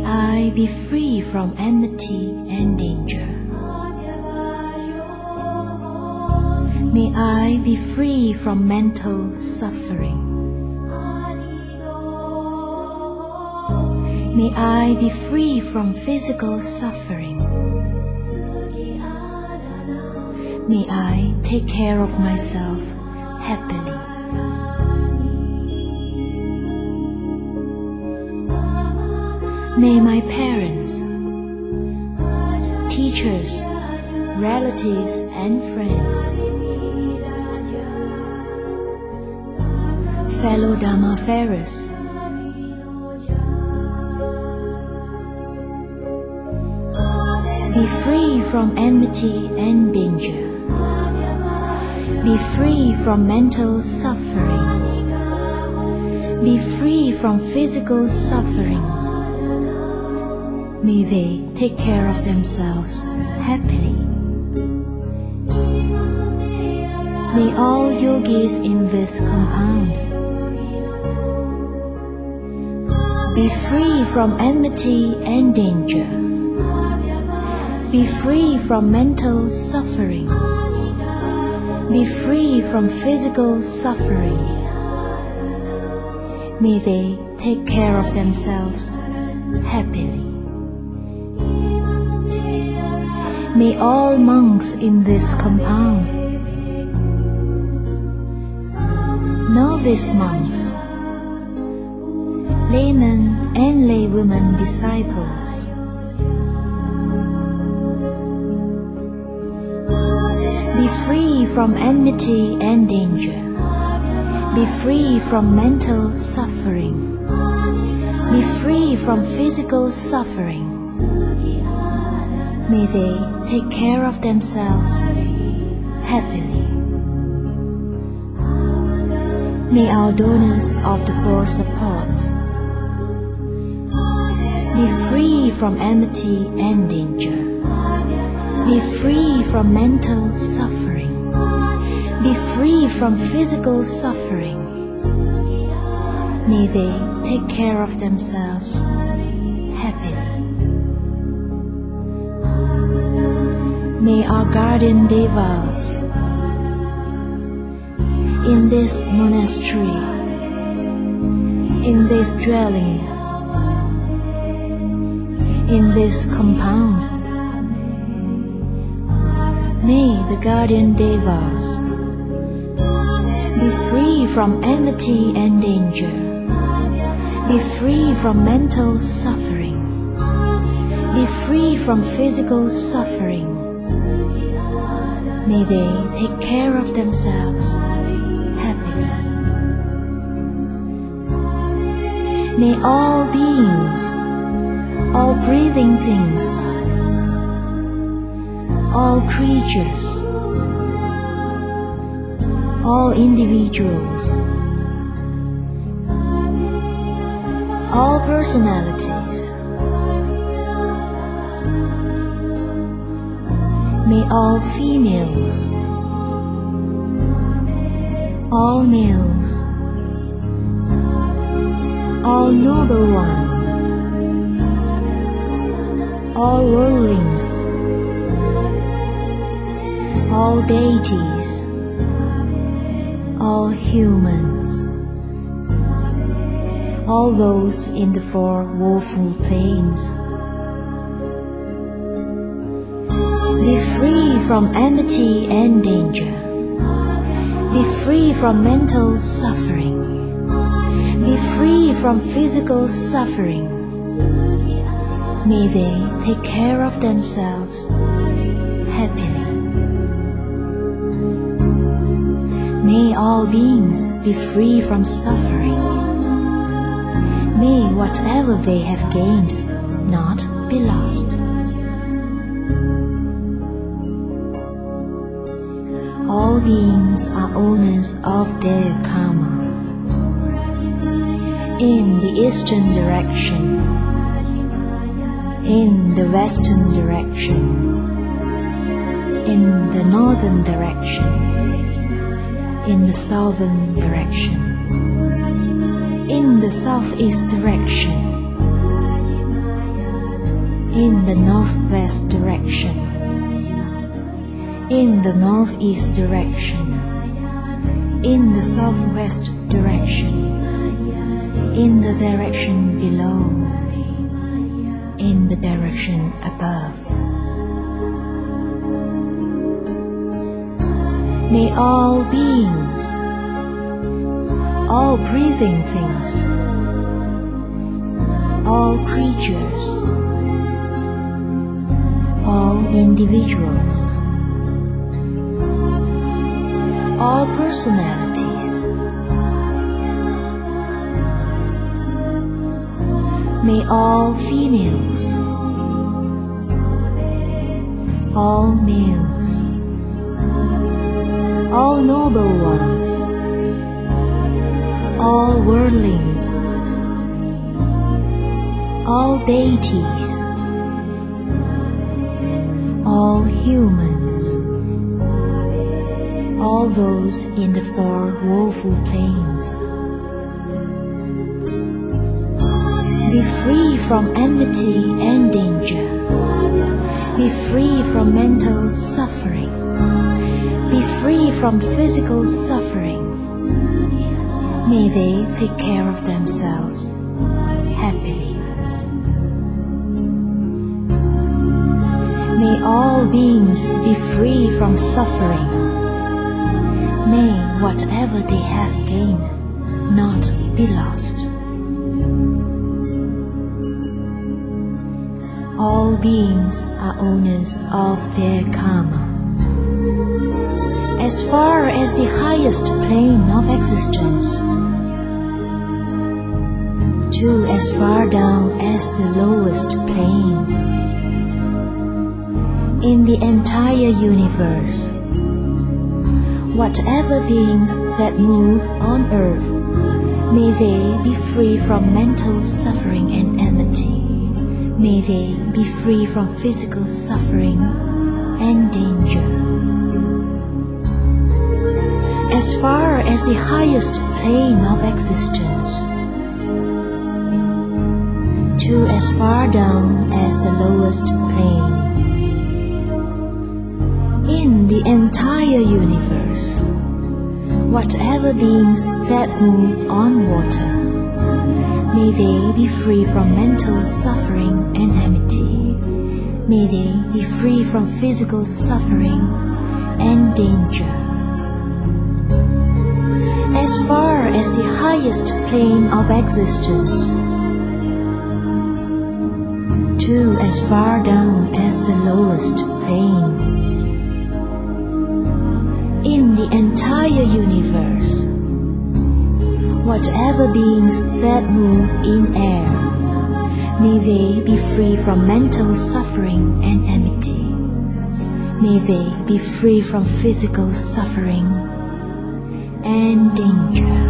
I be free from enmity and danger. May I be free from mental suffering. May I be free from physical suffering. May I take care of myself happily. May my parents, teachers, relatives and friends, fellow Dhammafarers, be free from enmity and danger. Be free from mental suffering. Be free from physical suffering. May they take care of themselves happily. May all yogis in this compound be free from enmity and danger. Be free from mental suffering. Be free from physical suffering. May they take care of themselves happily. May all monks in this compound, novice monks, laymen and laywomen disciples, be free from enmity and danger. Be free from mental suffering. Be free from physical suffering. May they take care of themselves happily. May our donors of the four supports be free from enmity and danger. Be free from mental suffering. Be free from physical suffering. May they take care of themselves happily. May our guardian devas in this monastery, in this dwelling, in this compound, may the guardian devas be free from enmity and danger. Be free from mental suffering. Be free from physical suffering. May they take care of themselves happily. May all beings, all breathing things, all creatures, all individuals, all personalities, may all females, all males, all noble ones, all worldlings, all deities, all humans, all those in the four woeful planes, be free from enmity and danger. Be free from mental suffering. Be free from physical suffering. May they take care of themselves happily. May all beings be free from suffering. May whatever they have gained not be lost. All beings are owners of their karma. In the eastern direction, in the western direction, in the northern direction, in the southern direction, in the southeast direction, in the northwest direction, in the northeast direction, in the southwest direction, in the direction below, in the direction above. May all beings, all breathing things, all creatures, all individuals, all personalities, may all females, all males, all noble ones, all worldlings, all deities, all humans, all those in the four woeful planes, be free from enmity and danger, be free from mental suffering, be free from physical suffering. May they take care of themselves happily. May all beings be free from suffering. May whatever they have gained not be lost. All beings are owners of their karma. As far as the highest plane of existence, to as far down as the lowest plane, in the entire universe, whatever beings that move on earth, may they be free from mental suffering and enmity. May they be free from physical suffering and danger. As far as the highest plane of existence, to as far down as the lowest plane, in the entire universe, whatever beings that move on water, may they be free from mental suffering and enmity. May they be free from physical suffering and danger. As far as the highest plane of existence, to as far down as the lowest plane, in the entire universe, whatever beings that move in air, may they be free from mental suffering and enmity. May they be free from physical suffering and danger.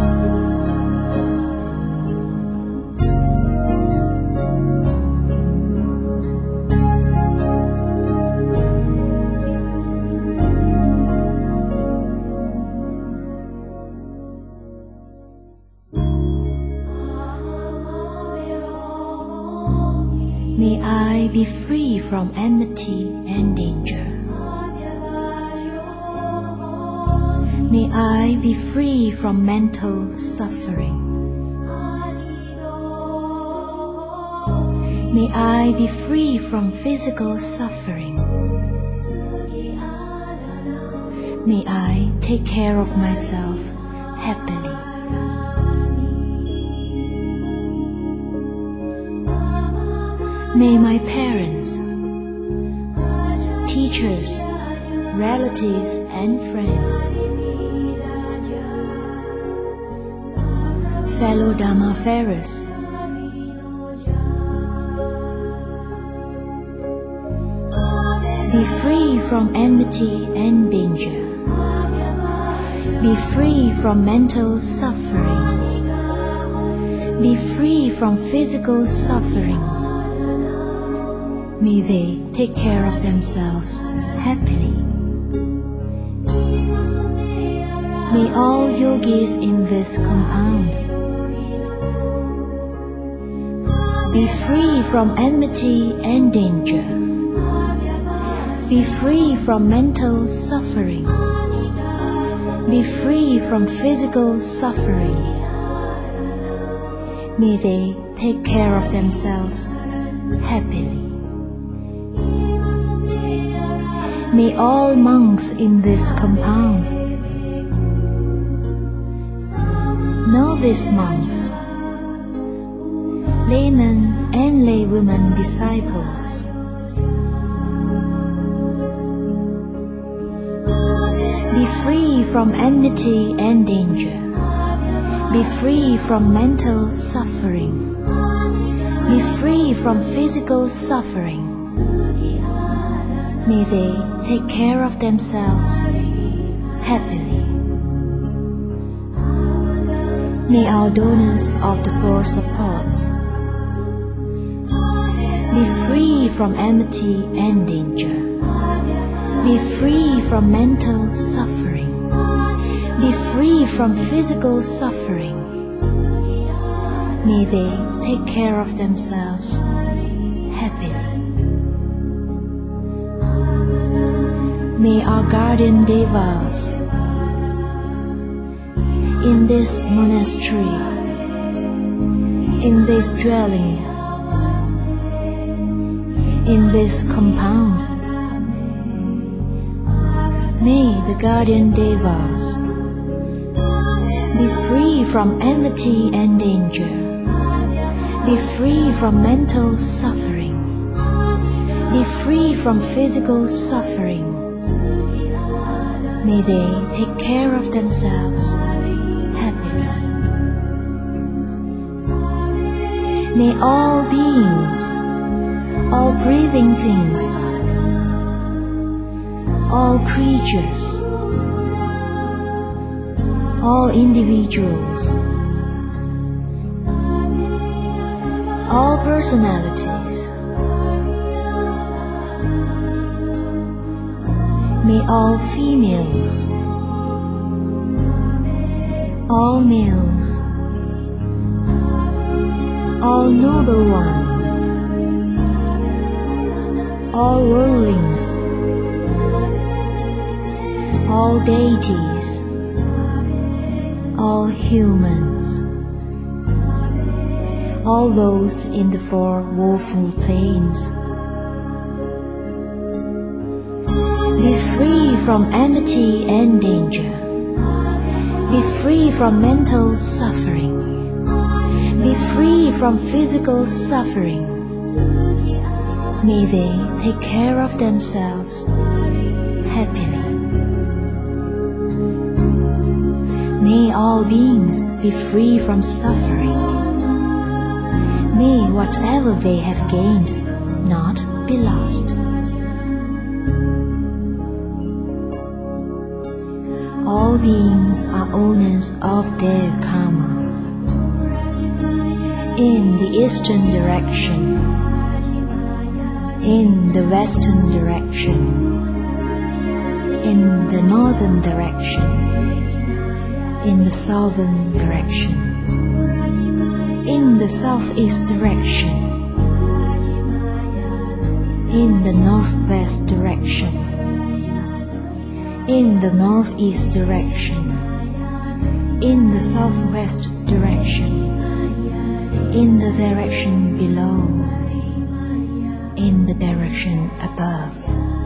May I be free from enmity and danger. May I be free from mental suffering. May I be free from physical suffering. May I take care of myself happily. May my parents, teachers, relatives and friends, fellow Dhammafarers, be free from enmity and danger. Be free from mental suffering. Be free from physical suffering. May they take care of themselves happily. May all yogis in this compound Be free from enmity and danger. Be free from mental suffering. Be free from physical suffering. May they take care of themselves happily. May all monks in this compound, novice monks, laymen and laywomen disciples, be free from enmity and danger. Be free from mental suffering. Be free from physical suffering. May they take care of themselves happily. May our donors of the four supports be free from enmity and danger. Be free from mental suffering. Be free from physical suffering. May they take care of themselves happily. May our guardian devas in this monastery, in this dwelling, in this compound, may the guardian devas be free from enmity and danger. Be free from mental suffering. Be free from physical suffering. May they take care of themselves happily. May all beings, all breathing things, all creatures, all individuals, all personalities, may all females, all males, all noble ones, all worldlings, all deities, all humans, all those in the four woeful planes, be free from enmity and danger. Be free from mental suffering. Be free from physical suffering. May they take care of themselves happily. May all beings be free from suffering. May whatever they have gained not be lost. All beings are owners of their karma. In the eastern direction, in the western direction, in the northern direction, in the southern direction, in the southeast direction, in the northwest direction, in the northeast direction, in the southwest direction, in the direction below, in the direction above.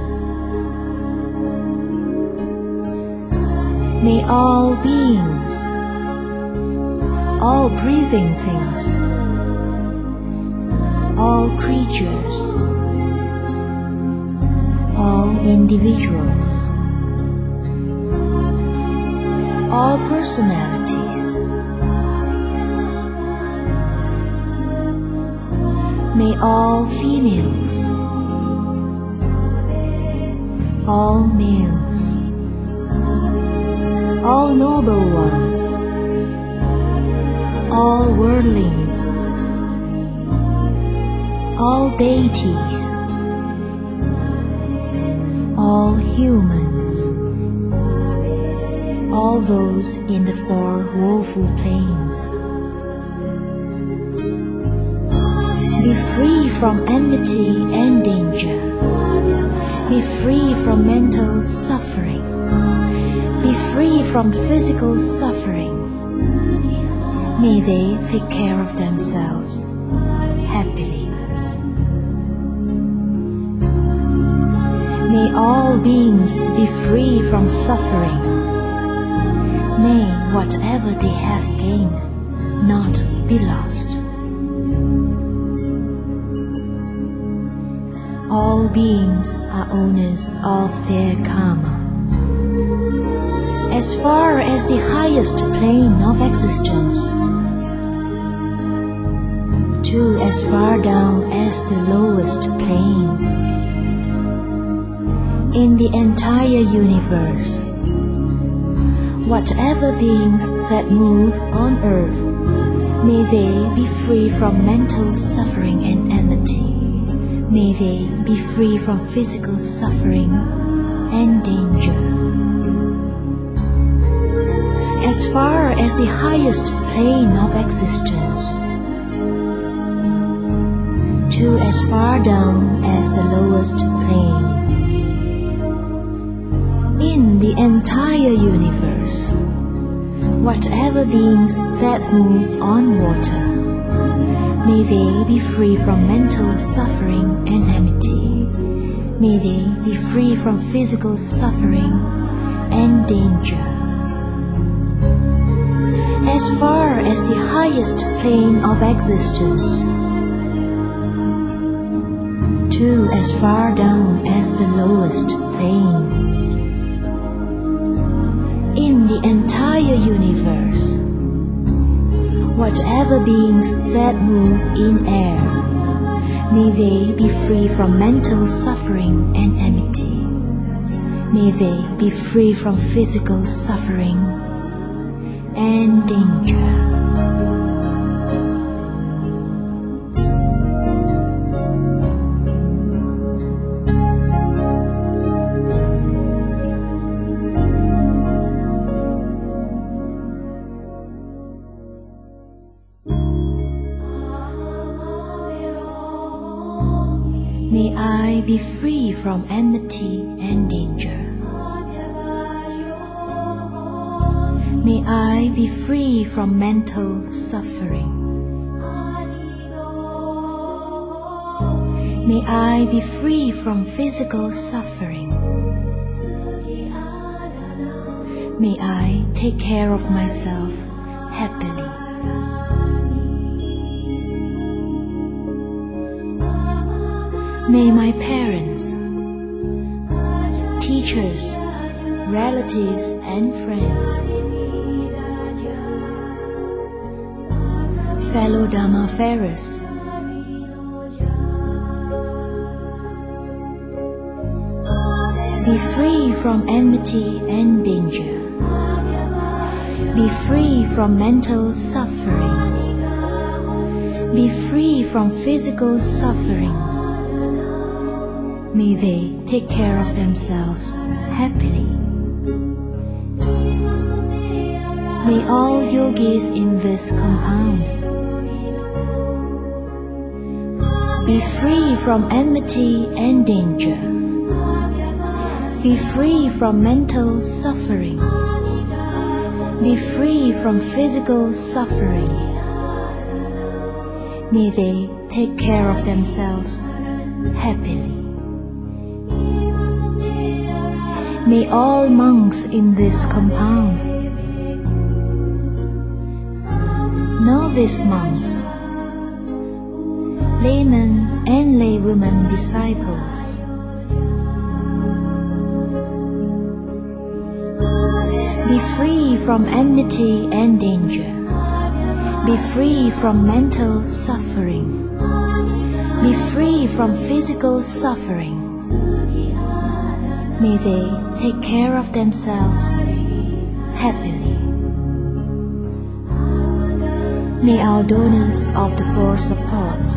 May all beings, all breathing things, all creatures, all individuals, all personalities, may all females, all males, all noble ones, all worldlings, all deities, all humans, all those in the four woeful planes, Be free from enmity and danger. Be free from mental suffering. Be free from physical suffering. May they take care of themselves happily. May all beings be free from suffering. May whatever they have gained not be lost. All beings are owners of their karma. As far as the highest plane of existence, to as far down as the lowest plane. In the entire universe, whatever beings that move on earth, may they be free from mental suffering and enmity. May they be free from physical suffering and danger. As far as the highest plane of existence, to as far down as the lowest plane. In the entire universe, whatever beings that move on water, may they be free from mental suffering and enmity. May they be free from physical suffering and danger. As far as the highest plane of existence, to as far down as the lowest plane. In the entire universe, whatever beings that move in air, may they be free from mental suffering and enmity. May they be free from physical suffering and danger. May I be free from enmity and danger. May I be free from mental suffering. May I be free from physical suffering. May I take care of myself happily. May my parents, teachers, relatives and friends, fellow Dhammafarers, be free from enmity and danger. Be free from mental suffering. Be free from physical suffering. May they take care of themselves happily. May all yogis in this compound be free from enmity and danger. Be free from mental suffering. Be free from physical suffering. May they take care of themselves happily. May all monks in this compound, novice monks, laymen and laywomen disciples, be free from enmity and danger. Be free from mental suffering. Be free from physical suffering. May they take care of themselves happily. May our donors of the four supports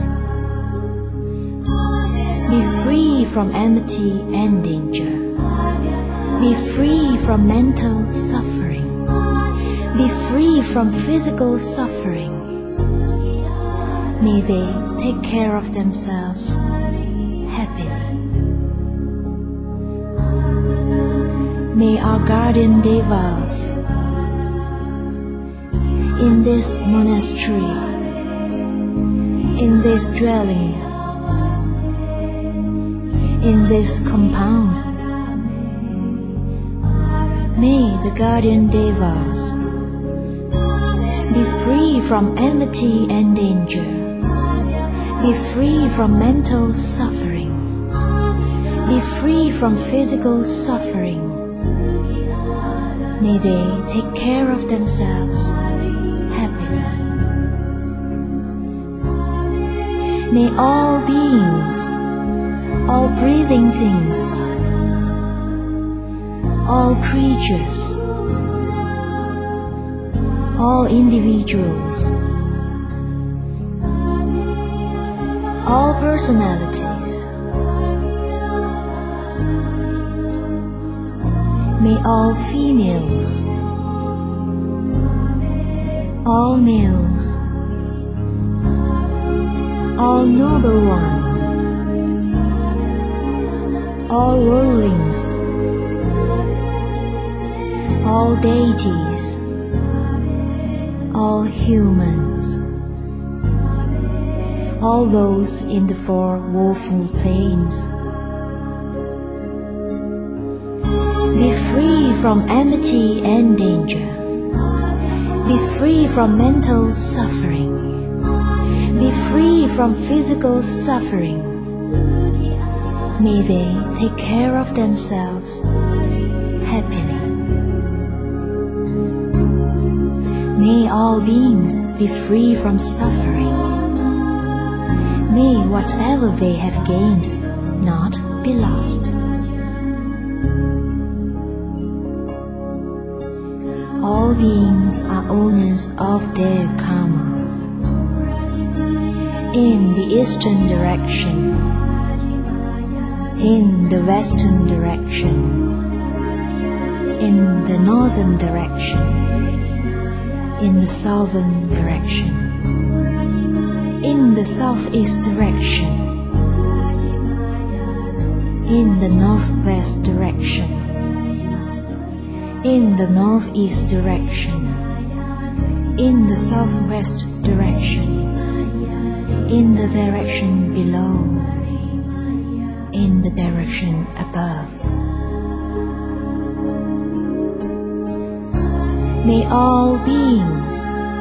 be free from enmity and danger. Be free from mental suffering. Be free from physical suffering. May they take care of themselves happily. May our guardian devas in this monastery, in this dwelling, in this compound, may the guardian devas be free from enmity and danger, be free from mental suffering, be free from physical suffering. May they take care of themselves happily. May all beings, all breathing things, all creatures, all individuals, all personalities, may all females, all males, all noble ones, all worldlings, all deities, all humans, all those in the four woeful planes, be free from enmity and danger, be free from mental suffering, be free from physical suffering. May they take care of themselves happily. May all beings be free from suffering. May whatever they have gained not be lost. All beings are owners of their karma. In the eastern direction, in the western direction, in the northern direction, in the southern direction, in the southeast direction, in the northwest direction, in the northeast direction, in the southwest direction, in the direction below, in the direction above. May all beings,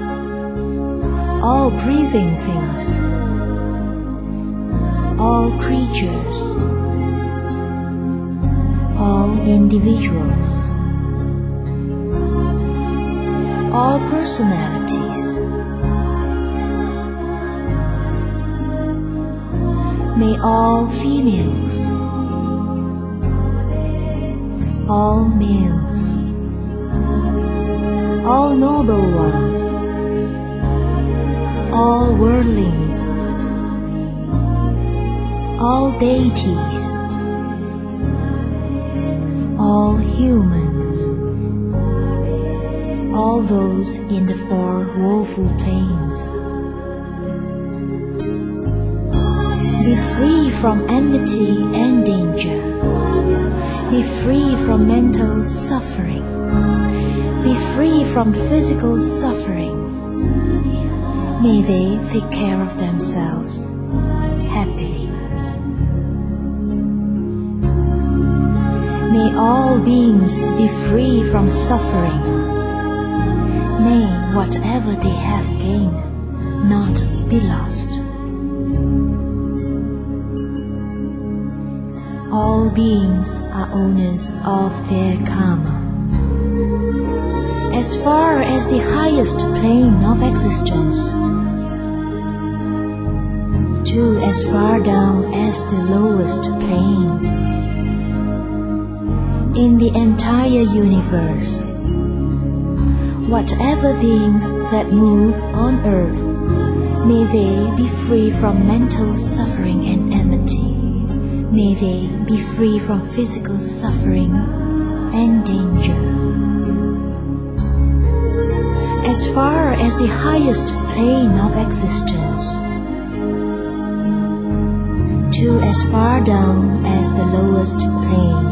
all breathing things, all creatures, all individuals, all personalities, may all females, all males, all noble ones, all worldlings, all deities, all humans, all those in the four woeful planes, be free from enmity and danger, be free from mental suffering, be free from physical suffering. May they take care of themselves happily. May all beings be free from suffering. May whatever they have gained not be lost. All beings are owners of their karma. As far as the highest plane of existence, to as far down as the lowest plane, in the entire universe, whatever beings that move on earth, may they be free from mental suffering and enmity. May they be free from physical suffering and danger. As far as the highest plane of existence, to as far down as the lowest plane.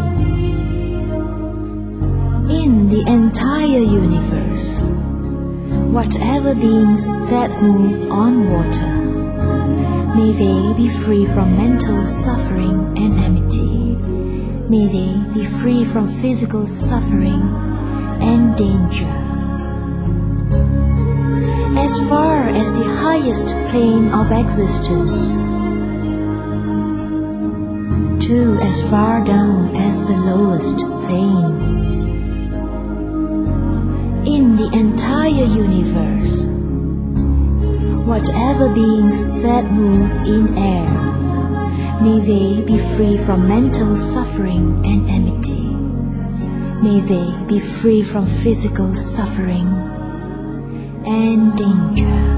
In the entire universe, whatever beings that move on water, may they be free from mental suffering and enmity. May they be free from physical suffering and danger. As far as the highest plane of existence, to as far down as the lowest plane. In the entire universe, whatever beings that move in air, may they be free from mental suffering and enmity. May they be free from physical suffering and danger.